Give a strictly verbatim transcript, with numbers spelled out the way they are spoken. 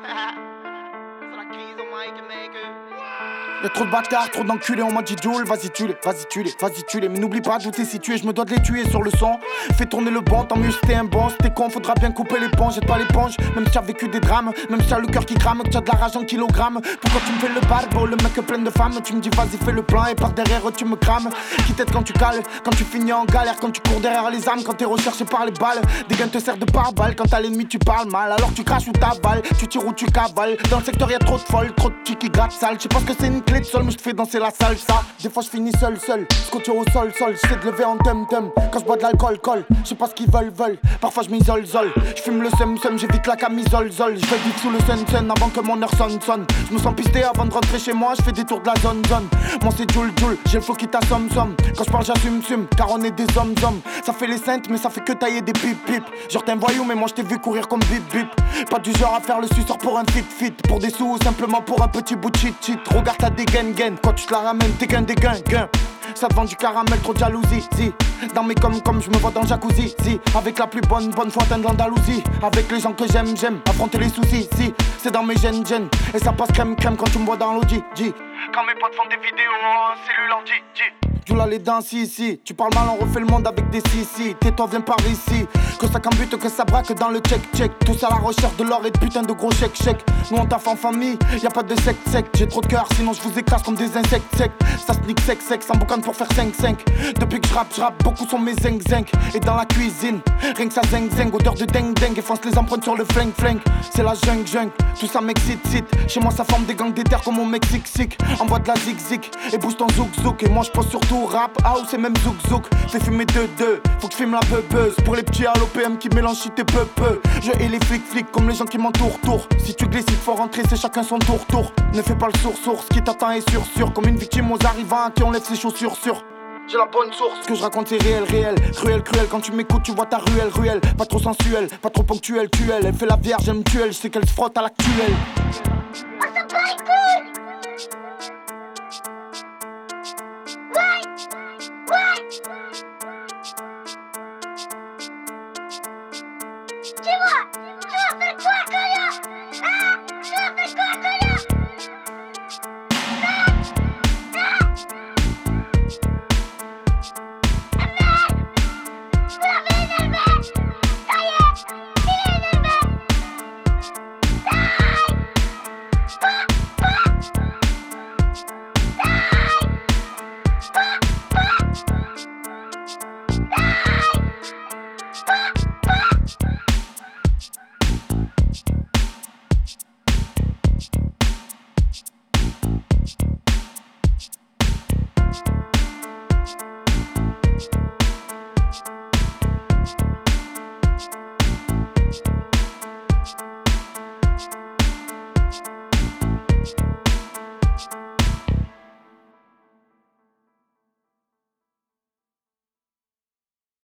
C'est la crise au mic, mec. Y'a trop de bâtards, trop d'enculés, on m'a dit Joule, vas-y tue-les, vas-y tue-les, vas-y tue-les. Mais n'oublie pas d'où t'es situé, je me dois de les tuer sur le son. Fais tourner le banc, tant mieux si t'es un bon. Si t'es con, faudra bien couper l'éponge, jette pas l'éponge. Même si t'as vécu des drames, même si t'as le cœur qui crame, que t'as de la rage en kilogrammes. Pourquoi tu me fais le barbe, le mec plein de femmes? Tu me dis vas-y fais le plan et par derrière tu me crames. Qui t'aide quand tu cales, quand tu finis en galère, quand tu cours derrière les armes, quand t'es recherché par les balles. Des gains te servent de pare-balles, quand t'as l'ennemi tu parles mal. Alors tu craches ou t'avales, tu tires ou tu cavales. Dans le secteur y'a trop de folles, trop de petits qui grattent sale. Je sais pas ce que c'est une clé de sol, mais je te fais danser la salsa. Des fois je finis seul seul, scotché au sol sol. J'essaie de lever en tum tum, quand je bois de l'alcool col. Je sais pas ce qu'ils veulent veulent, parfois je m'isole zol. Je fume le seum seum, j'évite la camisole zol. Je vais vite sous le sun sun avant que mon heure sonne sonne. Je me sens pisté avant de rentrer chez moi, je fais des tours de la zone zone. Moi c'est Joule Joule, j'ai le flow qui t'assomme somme. Quand je parle j'assume sume, car on est des hommes hommes. Ça fait les saintes mais ça fait que tailler des pip pip. Genre t'es un voyou mais moi je t'ai vu courir comme bip bip. Pas du genre à faire le suceur pour un fit fit. Pour des sous ou simplement pour un petit bout de shit shit. Regarde ta dégaine gaine, quand tu te la ramènes t'es qu'un dégain gain. Ça te vend du caramel, trop de jalousie, zi. Dans mes comme comme je me vois dans le jacuzzi, zi. Avec la plus bonne, bonne fontaine de l'Andalousie. Avec les gens que j'aime, j'aime affronter les soucis, si. C'est dans mes gènes, gènes. Et ça passe crème, crème quand tu me vois dans l'audi, G. Quand mes potes font des vidéos en cellule en G, G. Joula les dents, si, si. Tu parles mal, on refait le monde avec des si, si. Tais-toi, viens par ici. Que ça cambute, que ça braque dans le check-check. Tous à la recherche de l'or et de putain de gros chèques-chèques. Nous on taffe en famille, y'a pas de sec-sec. J'ai trop de cœur, sinon je vous écrase comme des insectes secs. Ça sneak sec-sec, sans boucan pour faire cinq cinq. Depuis que je rappe, je rappe, beaucoup sont mes zinc-zinc. Et dans la cuisine, rien que ça zing-zing. Odeur de ding-ding, efface les empreintes sur le fling-fling. C'est la jungle-jungle, tout ça m'excite-cite. Chez moi ça forme des gangs d'éther comme au Mexique-sic. Envoie de la zig-zig et bouge ton zouk-zouk. Et moi je pose surtout rap, house et même zouk-zouk. Fais fumer deux-deux, faut que je filme la beubeuse. Pour les petits à l'O P M qui mélangent shit et peu-peu. Je hais les flics-flics comme les gens qui m'entourent tour. Si tu glisses il faut rentrer, c'est chacun son tour-tour. Ne fais pas le sourd-sourd, ce qui t'attend est sûr-sûr. Comme une victime aux arrivants à qui on lève ses chaussures sur. J'ai la bonne source, ce que je raconte c'est réel, réel. Cruel, cruel, quand tu m'écoutes tu vois ta ruelle, ruelle. Pas trop sensuelle, pas trop ponctuelle, tuelle. Elle fait la vierge, elle me tue, je sais qu'elle se frotte à l'actuelle.